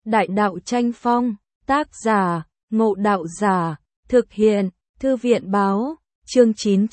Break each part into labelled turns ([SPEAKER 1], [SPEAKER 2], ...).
[SPEAKER 1] Đại đạo tranh phong, tác giả, Ngộ Đạo Giả, thực hiện, Thư viện báo, chương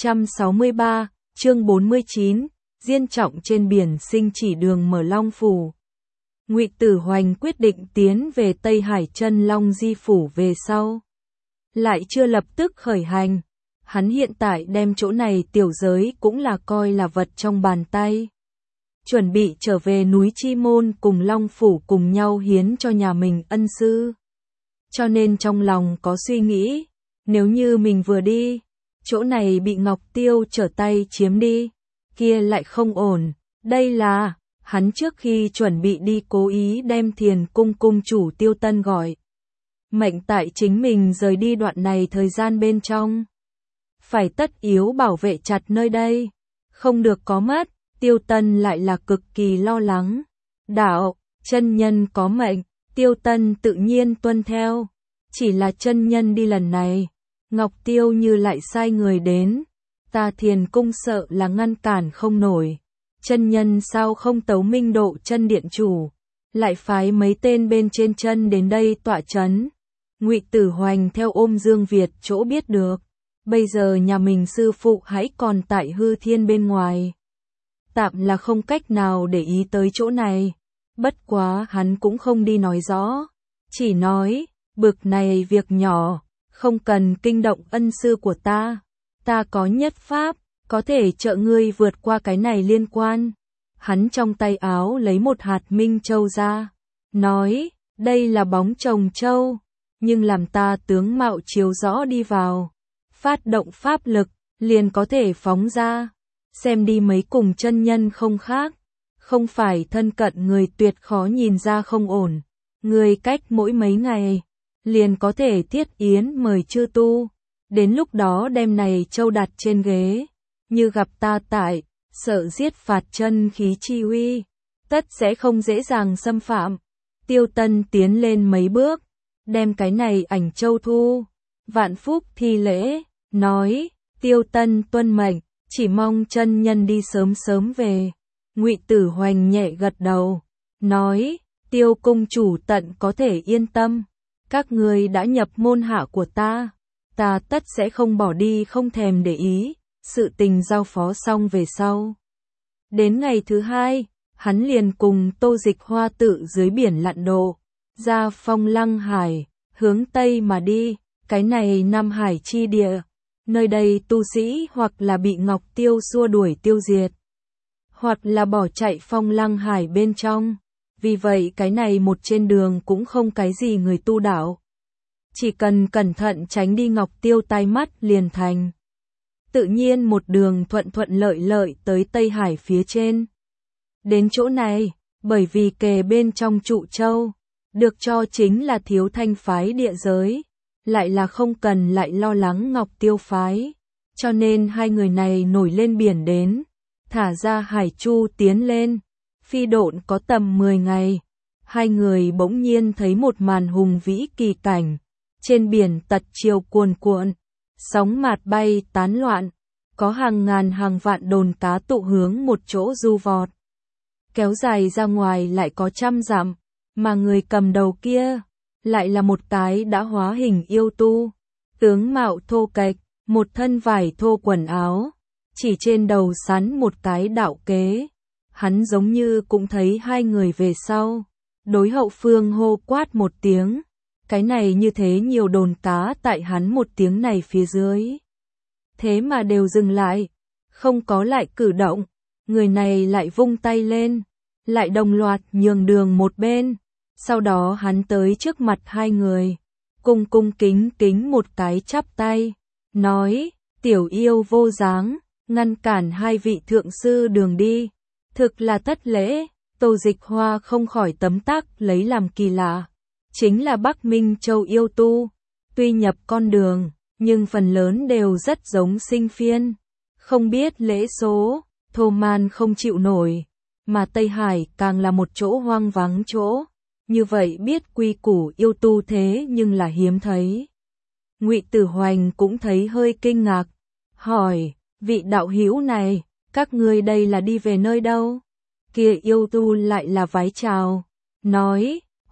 [SPEAKER 1] 963, chương 49, Diên Trọng trên biển sinh chỉ đường mở Long Phủ. Ngụy Tử Hoành quyết định tiến về Tây Hải Chân Long Di Phủ về sau. Lại chưa lập tức khởi hành, hắn hiện tại đem chỗ này tiểu giới cũng là coi là vật trong bàn tay. Chuẩn bị trở về núi Chi Môn cùng Long Phủ cùng nhau hiến cho nhà mình ân sư. Cho nên trong lòng có suy nghĩ, nếu như mình vừa đi, chỗ này bị Ngọc Tiêu trở tay chiếm đi, kia lại không ổn. Đây là, hắn trước khi chuẩn bị đi cố ý đem Thiền Cung cung chủ Tiêu Tân gọi. Mệnh tại chính mình rời đi đoạn này thời gian bên trong. Phải tất yếu bảo vệ chặt nơi đây, không được có mất. Tiêu Tân lại là cực kỳ lo lắng. Đạo, chân nhân có mệnh, Tiêu Tân tự nhiên tuân theo. Chỉ là chân nhân đi lần này, Ngọc Tiêu như lại sai người đến. Ta Thiền Cung sợ là ngăn cản không nổi. Chân nhân sao không tấu Minh Độ chân điện chủ, lại phái mấy tên bên trên chân đến đây tọa chấn. Ngụy Tử Hoành theo ôm Dương Việt chỗ biết được, bây giờ nhà mình sư phụ hãy còn tại hư thiên bên ngoài. Tạm là không cách nào để ý tới chỗ này. Bất quá hắn cũng không đi nói rõ. Chỉ nói, bực này việc nhỏ, không cần kinh động ân sư của ta. Ta có nhất pháp, có thể trợ ngươi vượt qua cái này liên quan. Hắn trong tay áo lấy một hạt minh châu ra. Nói, đây là bóng chồng châu. Nhưng làm ta tướng mạo chiếu rõ đi vào. Phát động pháp lực, liền có thể phóng ra. Xem đi mấy cùng chân nhân không khác, không phải thân cận người tuyệt khó nhìn ra không ổn. Người cách mỗi mấy ngày, liền có thể thiết yến mời chư tu. Đến lúc đó đem này châu đặt trên ghế, như gặp ta tại, sợ giết phạt chân khí chi uy, tất sẽ không dễ dàng xâm phạm. Tiêu Tân tiến lên mấy bước, đem cái này ảnh châu thu. Vạn Phúc thi lễ, nói, Tiêu Tân tuân mệnh. Chỉ mong chân nhân đi sớm sớm về. Ngụy Tử Hoành nhẹ gật đầu, nói, Tiêu cung chủ tận có thể yên tâm. Các ngươi đã nhập môn hạ của ta, ta tất sẽ không bỏ đi không thèm để ý. Sự tình giao phó xong về sau. Đến ngày thứ hai, hắn liền cùng Tô Dịch Hoa tự dưới biển lặn độ, ra Phong Lăng Hải, hướng Tây mà đi. Cái này Nam Hải chi địa. Nơi đây tu sĩ hoặc là bị Ngọc Tiêu xua đuổi tiêu diệt, hoặc là bỏ chạy Phong Lăng Hải bên trong. Vì vậy cái này một trên đường cũng không cái gì người tu đạo. Chỉ cần cẩn thận tránh đi Ngọc Tiêu tai mắt liền thành. Tự nhiên một đường thuận thuận lợi lợi tới Tây Hải phía trên. Đến chỗ này, bởi vì kề bên trong trụ châu, được cho chính là Thiếu Thanh phái địa giới. Lại là không cần lại lo lắng Ngọc Tiêu phái, cho nên hai người này nổi lên biển đến, thả ra hải chu tiến lên, phi độn có tầm 10 ngày, hai người bỗng nhiên thấy một màn hùng vĩ kỳ cảnh, trên biển tật chiều cuồn cuộn, sóng mạt bay tán loạn, có hàng ngàn hàng vạn đồn cá tụ hướng một chỗ du vọt, kéo dài ra ngoài lại có trăm dặm, mà người cầm đầu kia lại là một cái đã hóa hình yêu tu, tướng mạo thô kệch, một thân vải thô quần áo, chỉ trên đầu sắn một cái đạo kế. Hắn giống như cũng thấy hai người về sau, đối hậu phương hô quát một tiếng, cái này như thế nhiều đồn cá tại hắn một tiếng này phía dưới. Thế mà đều dừng lại, không có lại cử động, người này lại vung tay lên, lại đồng loạt nhường đường một bên. Sau đó hắn tới trước mặt hai người, cung cung kính kính một cái chắp tay, nói, tiểu yêu vô dáng, ngăn cản hai vị thượng sư đường đi, thực là thất lễ. Tô Dịch Hoa không khỏi tấm tắc lấy làm kỳ lạ, chính là Bắc Minh Châu yêu tu, tuy nhập con đường, nhưng phần lớn đều rất giống sinh phiên, không biết lễ số, thô man không chịu nổi, mà Tây Hải càng là một chỗ hoang vắng chỗ. Như vậy biết quy củ yêu tu thế nhưng là hiếm thấy. Ngụy Tử Hoành cũng thấy hơi kinh ngạc, hỏi, vị đạo hữu này, các ngươi đây là đi về nơi đâu? Kia yêu tu lại là vái chào, nói,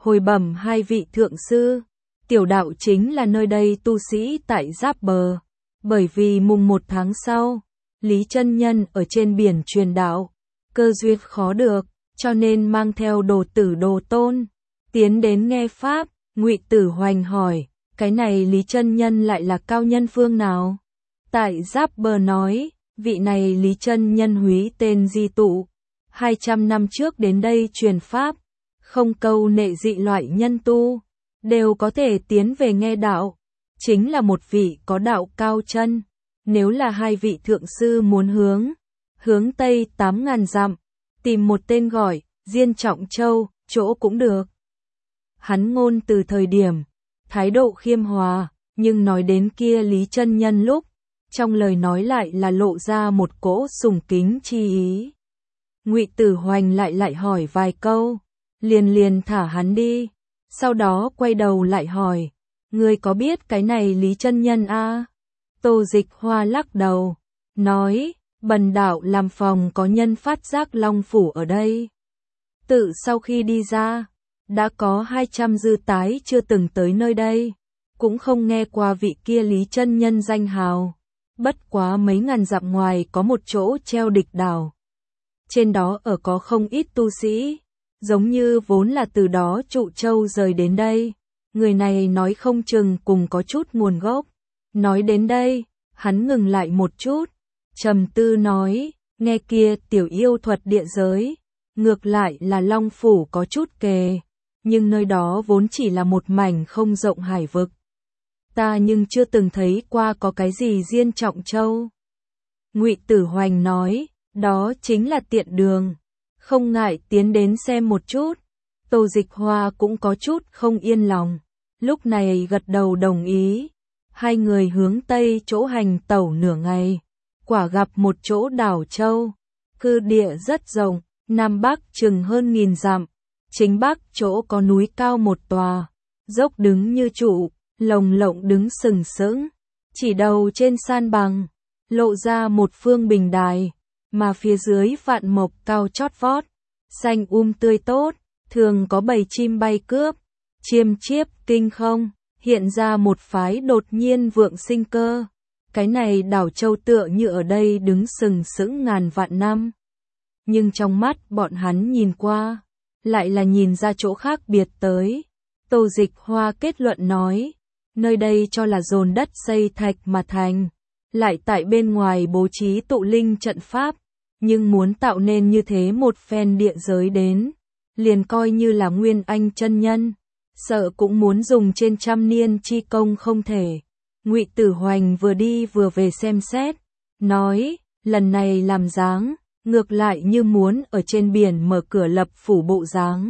[SPEAKER 1] hồi bẩm hai vị thượng sư, tiểu đạo chính là nơi đây tu sĩ tại Giáp Bờ, bởi vì mùng 1 tháng sau, Lý chân nhân ở trên biển truyền đạo, cơ duyên khó được, cho nên mang theo đồ tử đồ tôn, tiến đến nghe pháp. Ngụy Tử Hoành hỏi, cái này Lý chân nhân lại là cao nhân phương nào? Tại Giáp Bờ nói, vị này Lý chân nhân húy tên Di Tụ, 200 năm trước đến đây truyền pháp, không câu nệ dị loại nhân tu, đều có thể tiến về nghe đạo, chính là một vị có đạo cao chân. Nếu là hai vị thượng sư muốn hướng Tây 8.000 dặm, tìm một tên gọi, Diên Trọng Châu, chỗ cũng được. Hắn ngôn từ thời điểm, thái độ khiêm hòa, nhưng nói đến kia Lý chân nhân lúc, trong lời nói lại là lộ ra một cỗ sùng kính chi ý. Ngụy Tử Hoành lại hỏi vài câu, liền thả hắn đi, sau đó quay đầu lại hỏi, ngươi có biết cái này Lý chân nhân a? Tô Dịch Hoa lắc đầu, nói, bần đạo làm phòng có nhân phát giác Long Phủ ở đây. Tự sau khi đi ra, đã có 200 dư tái chưa từng tới nơi đây, cũng không nghe qua vị kia Lý chân nhân danh hào. Bất quá mấy ngàn dặm ngoài có một chỗ treo địch đảo. Trên đó ở có không ít tu sĩ, giống như vốn là từ đó Trụ Châu rời đến đây. Người này nói không chừng cùng có chút nguồn gốc. Nói đến đây, hắn ngừng lại một chút, trầm tư nói, nghe kia tiểu yêu thuật địa giới, ngược lại là Long Phủ có chút kề, nhưng nơi đó vốn chỉ là một mảnh không rộng hải vực. Ta nhưng chưa từng thấy qua có cái gì Diên Trọng Châu. Ngụy Tử Hoành nói, đó chính là tiện đường, không ngại tiến đến xem một chút. Tô Dịch Hoa cũng có chút không yên lòng, lúc này gật đầu đồng ý. Hai người hướng Tây chỗ hành tẩu nửa ngày, quả gặp một chỗ đảo châu, cư địa rất rộng, Nam Bắc chừng hơn 1000 dặm, chính Bắc chỗ có núi cao một tòa, dốc đứng như trụ, lồng lộng đứng sừng sững, chỉ đầu trên san bằng, lộ ra một phương bình đài, mà phía dưới vạn mộc cao chót vót, xanh tươi tốt, thường có bầy chim bay cướp, chiêm chiếp kinh không, hiện ra một phái đột nhiên vượng sinh cơ. Cái này đảo châu tựa như ở đây đứng sừng sững ngàn vạn năm. Nhưng trong mắt bọn hắn nhìn qua, lại là nhìn ra chỗ khác biệt tới. Tô Dịch Hoa kết luận nói, nơi đây cho là dồn đất xây thạch mà thành, lại tại bên ngoài bố trí tụ linh trận pháp, nhưng muốn tạo nên như thế một phen địa giới đến, liền coi như là Nguyên Anh chân nhân, sợ cũng muốn dùng trên trăm niên chi công không thể. Ngụy Tử Hoành vừa đi vừa về xem xét, nói, lần này làm dáng, ngược lại như muốn ở trên biển mở cửa lập phủ bộ dáng.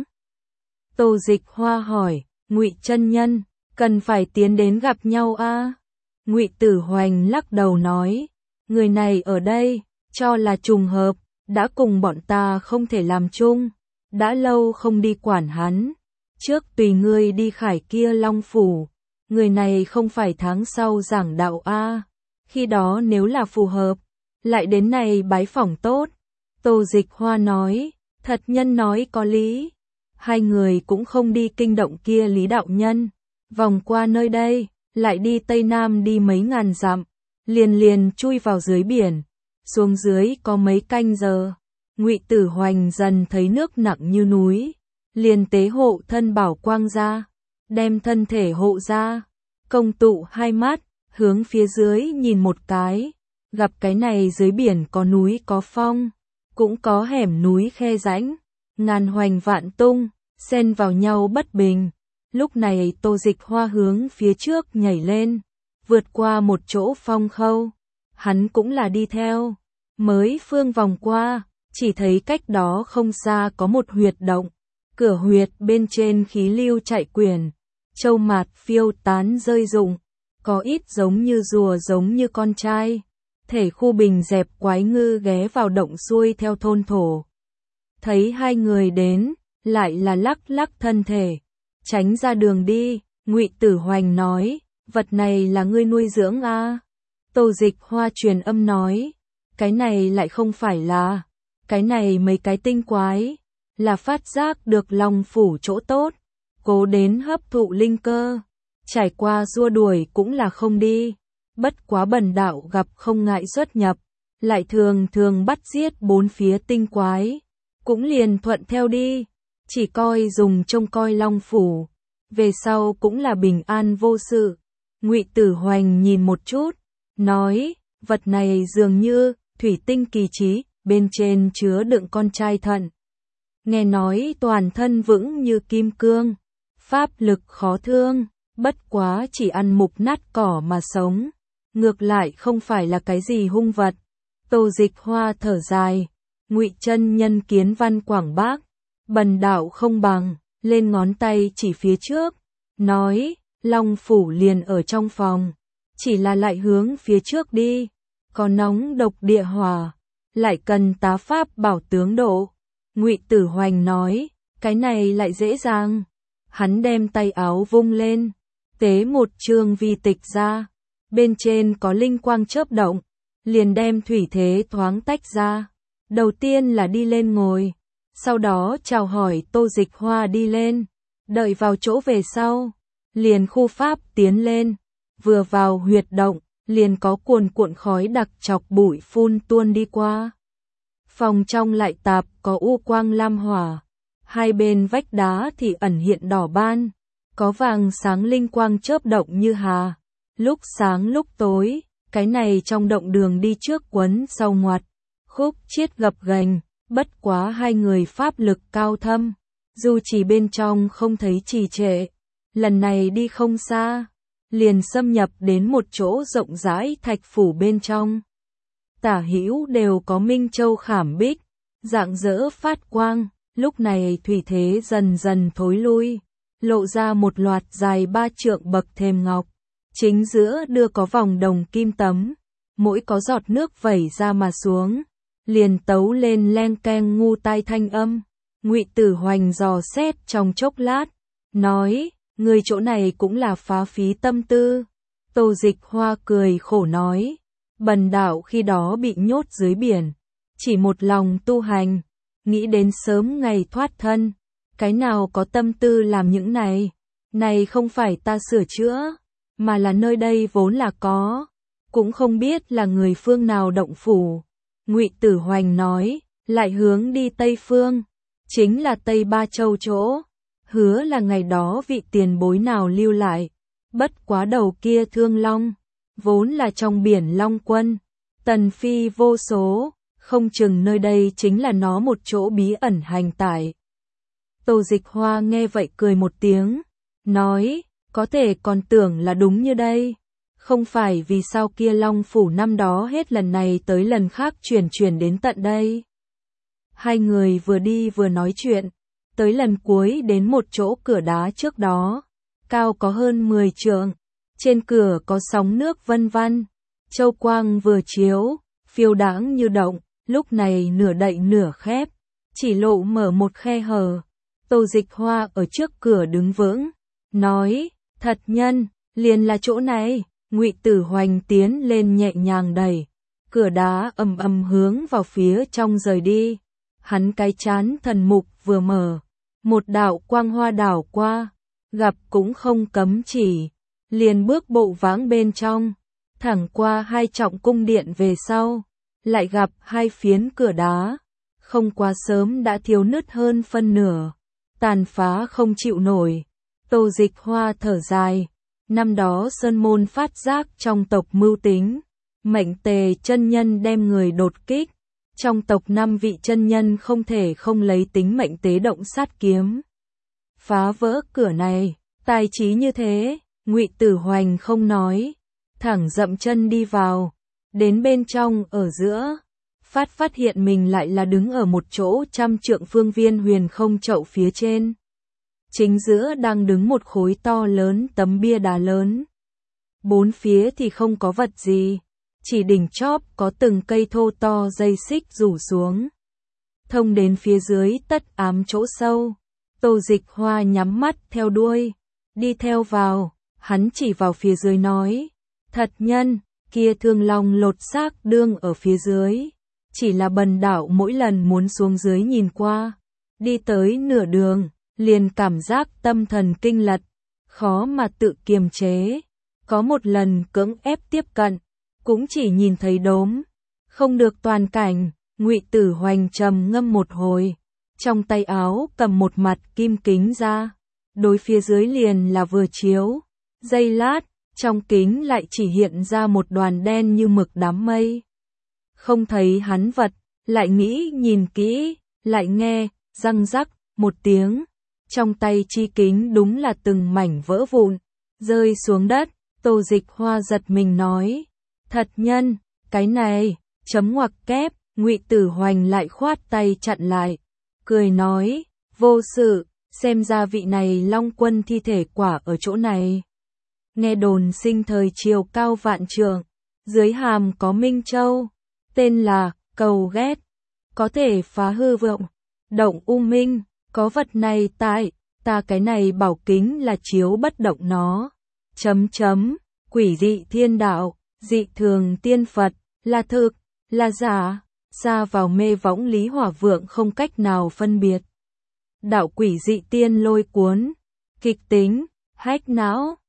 [SPEAKER 1] Tô Dịch Hoa hỏi, Ngụy chân nhân, cần phải tiến đến gặp nhau a? Ngụy Tử Hoành lắc đầu nói, người này ở đây, cho là trùng hợp, đã cùng bọn ta không thể làm chung, đã lâu không đi quản hắn, trước tùy ngươi đi khải kia Long Phủ, người này không phải tháng sau giảng đạo a, khi đó nếu là phù hợp, lại đến này bái phỏng tốt. Tô Dịch Hoa nói, thật nhân nói có lý, hai người cũng không đi kinh động kia Lý đạo nhân, vòng qua nơi đây, lại đi Tây Nam đi mấy ngàn dặm, liền chui vào dưới biển, xuống dưới có mấy canh giờ. Ngụy Tử Hoành dần thấy nước nặng như núi, liền tế hộ thân bảo quang ra, đem thân thể hộ ra, công tụ hai mắt, hướng phía dưới nhìn một cái, gặp cái này dưới biển có núi có phong, cũng có hẻm núi khe rãnh, ngàn hoành vạn tung, xen vào nhau bất bình. Lúc này Tô Dịch Hoa hướng phía trước nhảy lên, vượt qua một chỗ phong khâu, hắn cũng là đi theo, mới phương vòng qua, chỉ thấy cách đó không xa có một huyệt động, cửa huyệt bên trên khí lưu chạy quyển, châu mạt phiêu tán rơi rụng, có ít giống như rùa giống như con trai, thể khu bình dẹp quái ngư ghé vào động xuôi theo thôn thổ. Thấy hai người đến, lại là lắc lắc thân thể, tránh ra đường đi. Ngụy Tử Hoành nói, vật này là ngươi nuôi dưỡng a? Tô Dịch Hoa truyền âm nói, cái này lại không phải là, cái này mấy cái tinh quái, là phát giác được Long Phủ chỗ tốt, cố đến hấp thụ linh cơ, trải qua xua đuổi cũng là không đi. Bất quá bần đạo gặp không ngại xuất nhập, lại thường thường bắt giết bốn phía tinh quái, cũng liền thuận theo đi, chỉ coi dùng trông coi Long phủ, về sau cũng là bình an vô sự. Ngụy Tử Hoành nhìn một chút, nói, vật này dường như thủy tinh kỳ trí, bên trên chứa đựng con trai thận. Nghe nói toàn thân vững như kim cương, pháp lực khó thương, bất quá chỉ ăn mục nát cỏ mà sống, ngược lại không phải là cái gì hung vật. Tô Dịch Hoa thở dài, Ngụy chân nhân kiến văn quảng bác, bần đạo không bằng, lên ngón tay chỉ phía trước, nói, Long phủ liền ở trong phòng, chỉ là lại hướng phía trước đi, có nóng độc địa hỏa, lại cần tá pháp bảo tướng độ. Ngụy Tử Hoành nói, cái này lại dễ dàng. Hắn đem tay áo vung lên, tế một chương vi tịch ra, bên trên có linh quang chớp động, liền đem thủy thế thoáng tách ra. Đầu tiên là đi lên ngồi, sau đó chào hỏi Tô Dịch Hoa đi lên, đợi vào chỗ về sau, liền khu pháp tiến lên, vừa vào huyệt động, liền có cuồn cuộn khói đặc chọc bụi phun tuôn đi qua. Phòng trong lại tạp có u quang lam hỏa, hai bên vách đá thì ẩn hiện đỏ ban, có vàng sáng linh quang chớp động như hà, lúc sáng lúc tối, cái này trong động đường đi trước quấn sau ngoặt, khúc chiết gập ghềnh, bất quá hai người pháp lực cao thâm, dù chỉ bên trong không thấy trì trệ, lần này đi không xa, liền xâm nhập đến một chỗ rộng rãi thạch phủ bên trong. Tả hữu đều có minh châu khảm bích, rạng rỡ phát quang, lúc này thủy thế dần dần thối lui, lộ ra một loạt dài 3 trượng bậc thềm ngọc, chính giữa đưa có vòng đồng kim tấm, mỗi có giọt nước vẩy ra mà xuống, liền tấu lên len keng ngu tai thanh âm. Ngụy Tử Hoành dò xét trong chốc lát, nói, người chỗ này cũng là phá phí tâm tư. Tô Dịch Hoa cười khổ nói, bần đạo khi đó bị nhốt dưới biển, chỉ một lòng tu hành, nghĩ đến sớm ngày thoát thân, cái nào có tâm tư làm những này, này không phải ta sửa chữa, mà là nơi đây vốn là có, cũng không biết là người phương nào động phủ. Ngụy Tử Hoành nói, lại hướng đi Tây Phương, chính là Tây Ba Châu chỗ, hứa là ngày đó vị tiền bối nào lưu lại, bất quá đầu kia thương long, vốn là trong biển Long Quân, tần phi vô số, không chừng nơi đây chính là nó một chỗ bí ẩn hành tải. Tô Dịch Hoa nghe vậy cười một tiếng, nói, có thể còn tưởng là đúng như đây, không phải vì sao kia Long phủ năm đó hết lần này tới lần khác chuyển đến tận đây. Hai người vừa đi vừa nói chuyện, tới lần cuối đến một chỗ cửa đá trước đó, cao có hơn 10 trượng, trên cửa có sóng nước vân vân, châu quang vừa chiếu, phiêu đãng như động, lúc này nửa đậy nửa khép, chỉ lộ mở một khe hở. Tô Dịch Hoa ở trước cửa đứng vững, nói, thật nhân, liền là chỗ này. Ngụy Tử Hoành tiến lên nhẹ nhàng đẩy, cửa đá ầm ầm hướng vào phía trong rời đi. Hắn cái chán thần mục vừa mở, một đạo quang hoa đảo qua, gặp cũng không cấm chỉ, liền bước bộ váng bên trong, thẳng qua hai trọng cung điện về sau, lại gặp hai phiến cửa đá, không quá sớm đã thiếu nứt hơn phân nửa, tàn phá không chịu nổi. Tô Dịch Hoa thở dài, năm đó Sơn Môn phát giác trong tộc mưu tính, Mệnh Tề chân nhân đem người đột kích, trong tộc 5 vị chân nhân không thể không lấy tính mệnh tế động sát kiếm, phá vỡ cửa này. Tài trí như thế, Ngụy Tử Hoành không nói, thẳng dậm chân đi vào, đến bên trong ở giữa, phát hiện mình lại là đứng ở một chỗ 100 trượng phương viên huyền không chậu phía trên. Chính giữa đang đứng một khối to lớn tấm bia đá lớn. Bốn phía thì không có vật gì, chỉ đỉnh chóp có từng cây thô to dây xích rủ xuống, thông đến phía dưới tất ám chỗ sâu. Tô Dịch Hoa nhắm mắt theo đuôi, đi theo vào, hắn chỉ vào phía dưới nói, thật nhân, kia thương long lột xác đương ở phía dưới, chỉ là bần đạo mỗi lần muốn xuống dưới nhìn qua, đi tới nửa đường, liền cảm giác tâm thần kinh lật, khó mà tự kiềm chế. Có một lần cưỡng ép tiếp cận, cũng chỉ nhìn thấy đốm, không được toàn cảnh. Ngụy Tử Hoành trầm ngâm một hồi, trong tay áo cầm một mặt kim kính ra, đối phía dưới liền là vừa chiếu. Giây lát, trong kính lại chỉ hiện ra một đoàn đen như mực đám mây. Không thấy hắn vật, lại nghĩ nhìn kỹ, lại nghe răng rắc một tiếng, trong tay chi kính đúng là từng mảnh vỡ vụn, rơi xuống đất. Tô Dịch Hoa giật mình nói, thật nhân, cái này, chấm ngoặc kép. Ngụy Tử Hoành lại khoát tay chặn lại, cười nói, vô sự, xem ra vị này Long Quân thi thể quả ở chỗ này. Nghe đồn sinh thời chiều cao vạn trượng, dưới hàm có Minh Châu, tên là Cầu Ghét, có thể phá hư vọng, động u minh, có vật này tại, ta cái này bảo kính là chiếu bất động nó. Quỷ dị thiên đạo, dị thường tiên Phật, là thực, là giả, xa vào mê võng Lý Hỏa Vượng không cách nào phân biệt. Đạo quỷ dị tiên lôi cuốn, kịch tính, hách não.